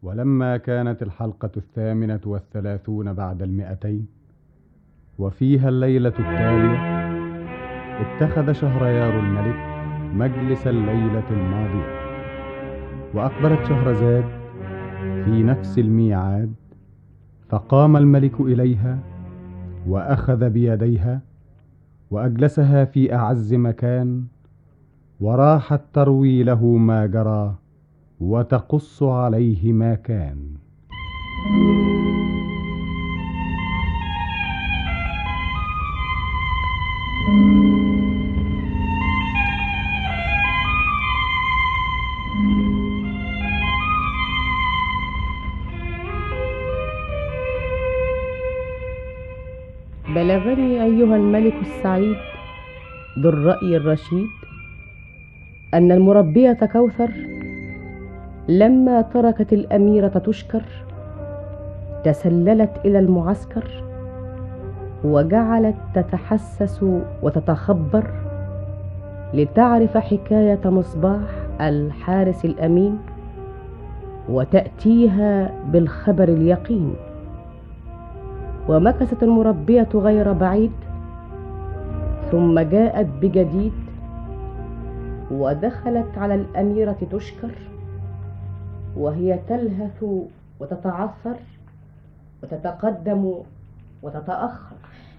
ولما كانت الحلقة 38 بعد 200 وفيها الليلة التالية، اتخذ شهريار الملك مجلس الليلة الماضية، وأقبلت شهرزاد في نفس الميعاد، فقام الملك إليها وأخذ بيديها وأجلسها في أعز مكان، وراحت تروي له ما جرى وتقص عليه ما كان. بلغني أيها الملك السعيد ذو الرأي الرشيد أن المربية كوثر لما تركت الأميرة تشكر تسللت إلى المعسكر، وجعلت تتحسس وتتخبر لتعرف حكاية مصباح الحارس الأمين، وتأتيها بالخبر اليقين. ومكثت المربية غير بعيد، ثم جاءت بجديد ودخلت على الأميرة تشكر وهي تلهث وتتعثر وتتقدم وتتأخر.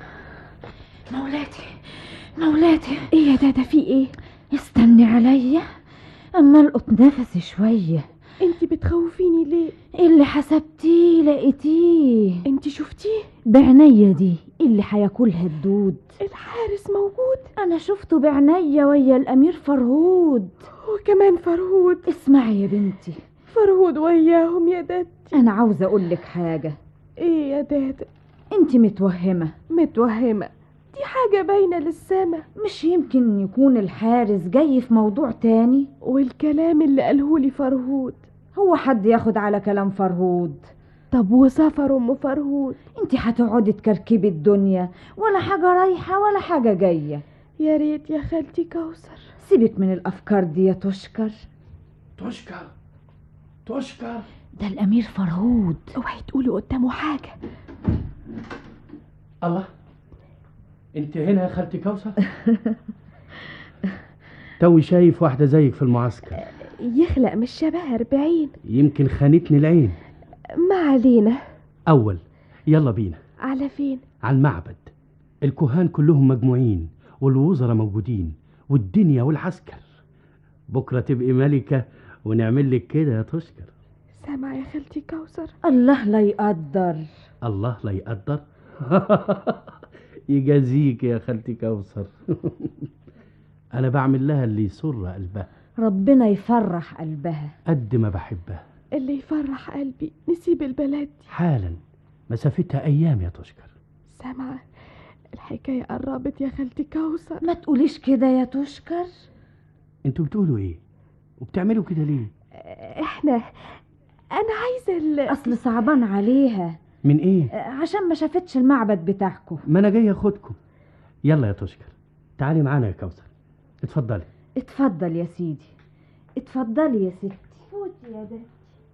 مولاتي ايه يا دادا، في ايه؟ استني عليا اما القط نفسي شويه. انت بتخوفيني ليه؟ اللي حسبتيه لقيتيه، انت شفتيه بعناية دي اللي هياكلها الدود. الحارس موجود؟ انا شفته بعناية ويا الامير فرهود. وكمان فرهود؟ اسمعي يا بنتي، فرهود وياهم يا دادتي. انا عاوزه اقولك حاجه. ايه يا دادا؟ انت متوهمه. دي حاجة باينة للسما. مش يمكن يكون الحارس جاي في موضوع تاني؟ والكلام اللي قالهولي فرهود، هو حد ياخد على كلام فرهود؟ طب وسفر ام فرهود؟ انت هتقعدي تكركبي الدنيا، ولا حاجه رايحه ولا حاجه جايه. يا ريت يا خالتي كوثر. سيبك من الافكار دي يا تشكر. تشكر ده الامير فرهود. اوعي تقولي قدامه حاجه. الله، انت هنا يا خالتي كوثر؟ توي شايف واحدة زيك في المعسكر، يخلق مش شبه 40. يمكن خانتني العين. ما علينا. يلا بينا. على فين؟ على المعبد. الكهان كلهم مجموعين والوزراء موجودين والدنيا والعسكر. بكرة تبقي ملكة ونعمل لك كده يا تشكر. سامع يا خالتي كوثر؟ الله لا يقدر. الله لا يقدر. يجازيك يا خالتي كوثر. انا بعمل لها اللي يسر قلبها. ربنا يفرح قلبها قد ما بحبها. اللي يفرح قلبي نسيب البلد دي حالا، مسافتها ايام يا تشكر. سامعة؟ الحكاية قربت يا خالتي كوثر. ما تقوليش كده يا تشكر. انتوا بتقولوا ايه وبتعملوا كده ليه؟ انا عايزة اصل صعبان عليها. من ايه؟ عشان ما شافتش المعبد بتاعكم. ما انا جاي اخدكم. يلا يا تشكر، تعالي معانا يا كوثر. اتفضلي. اتفضل يا سيدي، اتفضلي يا ستي. فوتي يا بنتي.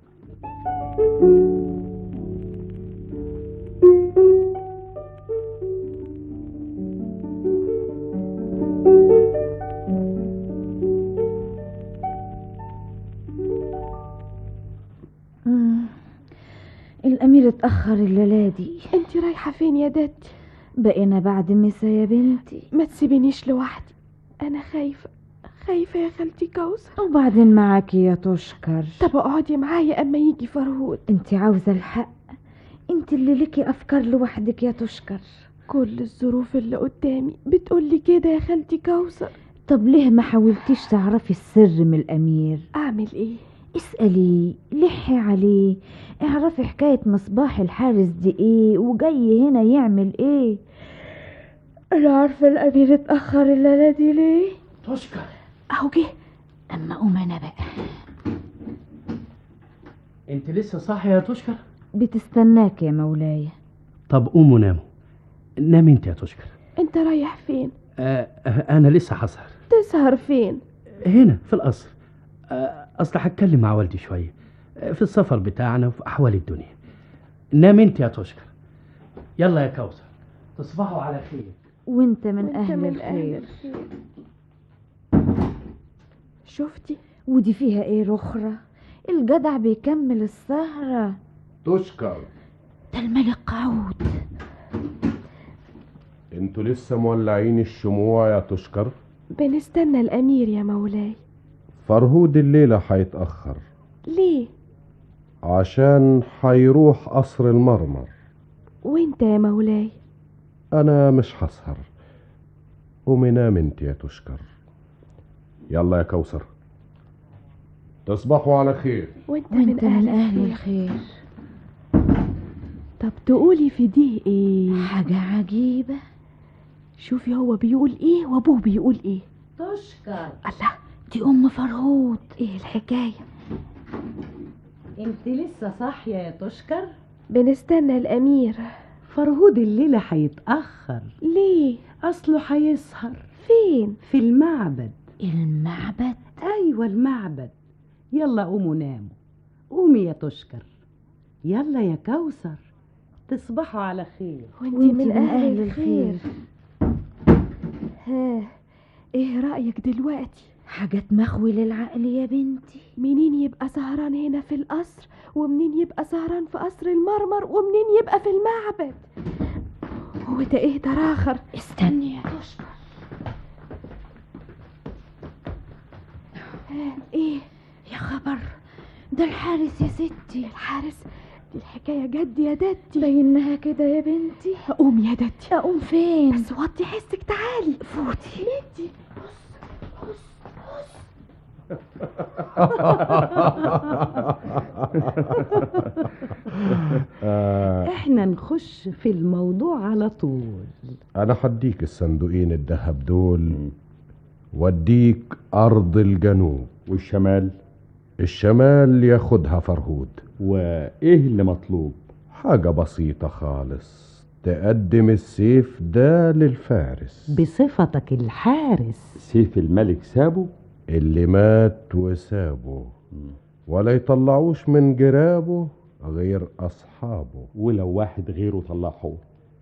الأمير اتأخر الليلة دي. انت رايحة فين يا دادتي؟ بقينا بعد مسا يا بنتي. ما تسيبينيش لوحدي، أنا خايفة يا خالتي كوثر. وبعدين معاكي يا تشكر. طب اقعدي معايا أما يجي فرهود. انت عاوزة الحق، انت اللي ليكي أفكار لوحدك يا تشكر. كل الظروف اللي قدامي بتقولي كده يا خالتي كوثر. طب ليه ما حاولتيش تعرفي السر من الأمير؟ أعمل إيه؟ اسألي، لحي عليه، اعرفي حكاية مصباح الحارس دي ايه وجاي هنا يعمل ايه. انا عارفة الامير اتأخر الليلة دي ليه. تشكر اهو جه. اما قوم انا بقى. انت لسه صاحية يا تشكر؟ بتستناك يا مولاي. طب قوموا ناموا. نامي انت يا تشكر. انت رايح فين؟ انا لسه هسهر. تسهر فين؟ هنا في القصر. اصل هتكلم مع والدي شوية. في السفر بتاعنا وفي أحوال الدنيا. نام انت يا تشكر. يلا يا كوثر، تصبحوا على خير. وانت من أهل الخير. شفتي؟ ودي فيها ايه رخرة؟ الجدع بيكمل السهرة. تشكر. ده الملك قعود. انتوا لسه مولعين الشموع يا تشكر؟ بنستنى الأمير يا مولاي. فرهود الليلة هيتأخر. ليه؟ عشان هيروح قصر المرمر. وانت يا مولاي؟ انا مش هسهر. قومي نام انت يا تشكر. يلا يا كوثر، تصبحوا على خير. وانت من من أهل أهل الخير. طب تقولي في دي ايه؟ حاجة عجيبة. شوفي هو بيقول ايه وابوه بيقول ايه. تشكر. الله، دي أم فرهود. ايه الحكاية؟ انت لسه صاحية يا تشكر؟ بنستنى الأمير. فرهود الليلة هيتأخر. ليه؟ أصله هيسهر فين؟ في المعبد. المعبد؟ أيوة المعبد. يلا قوموا ناموا. قومي يا تشكر. يلا يا كوثر، تصبحوا على خير. وانت وانت من أهل الخير. ها، ايه رأيك دلوقتي؟ حاجات مخوي للعقل يا بنتي. منين يبقى سهران هنا في القصر، ومنين يبقى سهران في قصر المرمر، ومنين يبقى في المعبد؟ هو ده ايه ده راخر؟ استني يا تشكر. ايه يا خبر، ده الحارس يا ستي. الحارس؟ دي الحكاية جد يا دتي. بينها كده يا بنتي. قوم يا دتي. اقوم فين؟ بس وطي حسك، تعالي فوتي. ندي. احنا نخش في الموضوع على طول. انا هديك الصندوقين الذهب دول، واديك ارض الجنوب. والشمال؟ الشمال ياخدها فرهود. وايه اللي مطلوب؟ حاجة بسيطة خالص، تقدم السيف ده للفارس. بصفتك الحارس. سيف الملك سابه؟ اللي مات وسابه، ولا يطلعوش من جرابه غير أصحابه. ولو واحد غيره طلعه؟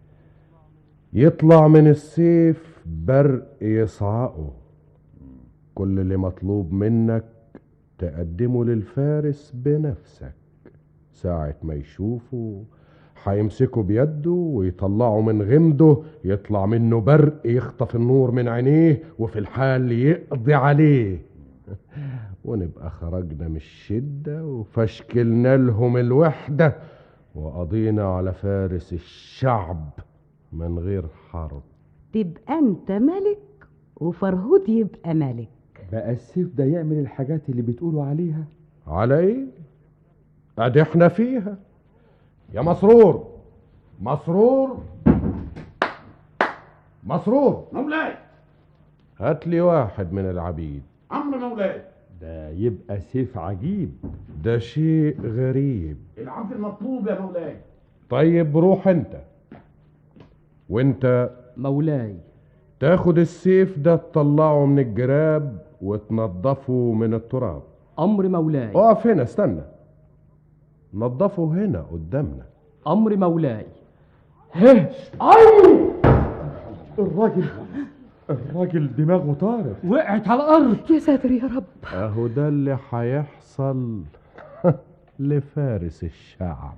يطلع من السيف برق يصعقه. كل اللي مطلوب منك تقدمه للفارس بنفسك. ساعة ما يشوفه هيمسكه بيده ويطلعه من غمده، يطلع منه برق يخطف النور من عينيه، وفي الحال يقضي عليه. ونبقى خرجنا من الشدة وفشكلنا لهم الوحدة، وقضينا على فارس الشعب من غير حرب. تبقى انت ملك وفرهود يبقى ملك. بقى السيف ده يعمل الحاجات اللي بتقولوا عليها؟ على ايه؟ ادي احنا فيها. يا مسرور، مسرور، مسرور. مولاي. هات لي واحد من العبيد. امر مولاي. ده يبقى سيف عجيب. ده شيء غريب. العبد المطلوب يا مولاي. طيب روح انت. وانت مولاي. تاخد السيف ده تطلعه من الجراب وتنضفه من التراب. أمر مولاي. اقف هنا، استنى. نضفه هنا قدامنا. أمر مولاي. الراجل دماغه طارت، وقعت على الأرض. يا ساتر يا رب. اهو ده اللي هيحصل لفارس الشعب.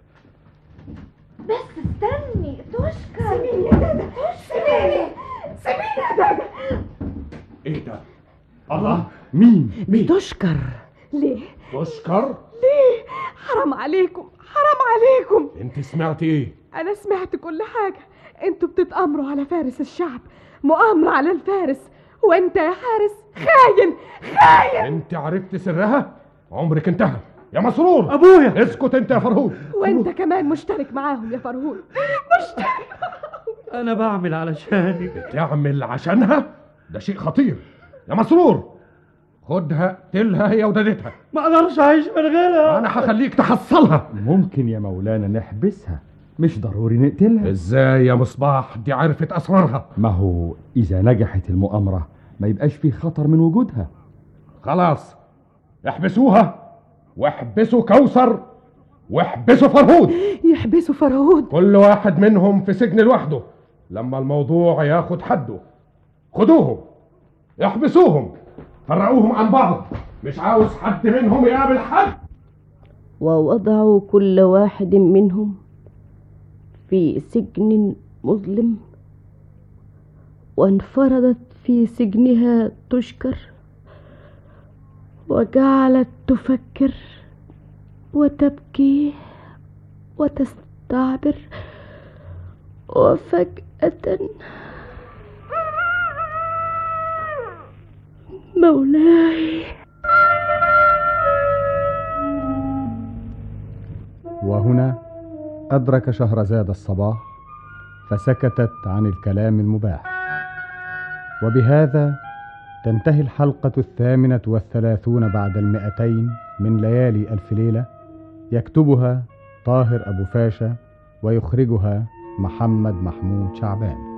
بس استني تشكر. سيبيني يا دادا، سيبيني، سيبيني يا دادا. ايه ده؟ الله، مين؟ تشكر. ليه؟ تشكر؟ ليه؟ حرام عليكم، حرام عليكم. انت سمعت ايه؟ أنا سمعت كل حاجة. انتوا بتتأمروا على فارس الشعب، مؤامرة على الفارس، وانت يا حارس خاين، خاين. انت عرفت سرها؟ عمرك انتهى يا مسرور. أبويا. اسكت انت يا فرهود. وانت كمان مشترك معاهم يا فرهود، مشترك. أنا بعمل علشانك. تعمل عشانها؟ ده شيء خطير يا مسرور. خدها اقتلها هي ودادتها. ما أقدرش أعيش من غيرها. انا هخليك تحصلها. ممكن يا مولانا نحبسها، مش ضروري نقتلها. ازاي يا مصباح؟ دي عرفت اسرارها. ما هو إذا نجحت المؤامرة ما يبقاش فيه خطر من وجودها. خلاص، احبسوها واحبسوا كوثر واحبسوا فرهود. يحبسوا فرهود؟ كل واحد منهم في سجن لوحده لما الموضوع ياخد حده. خدوهم احبسوهم، فرقوهم عن بعض، مش عاوز حد منهم يقابل حد. ووضعوا كل واحد منهم في سجن مظلم، وانفردت في سجنها تشكر، وجعلت تفكر وتبكي وتستعبر، وفجأة مولاي. وهنا أدرك شهرزاد الصباح فسكتت عن الكلام المباح. وبهذا تنتهي الحلقة 38 بعد 200 من ليالي ألف ليلة، يكتبها طاهر أبو فاشا ويخرجها محمد محمود شعبان.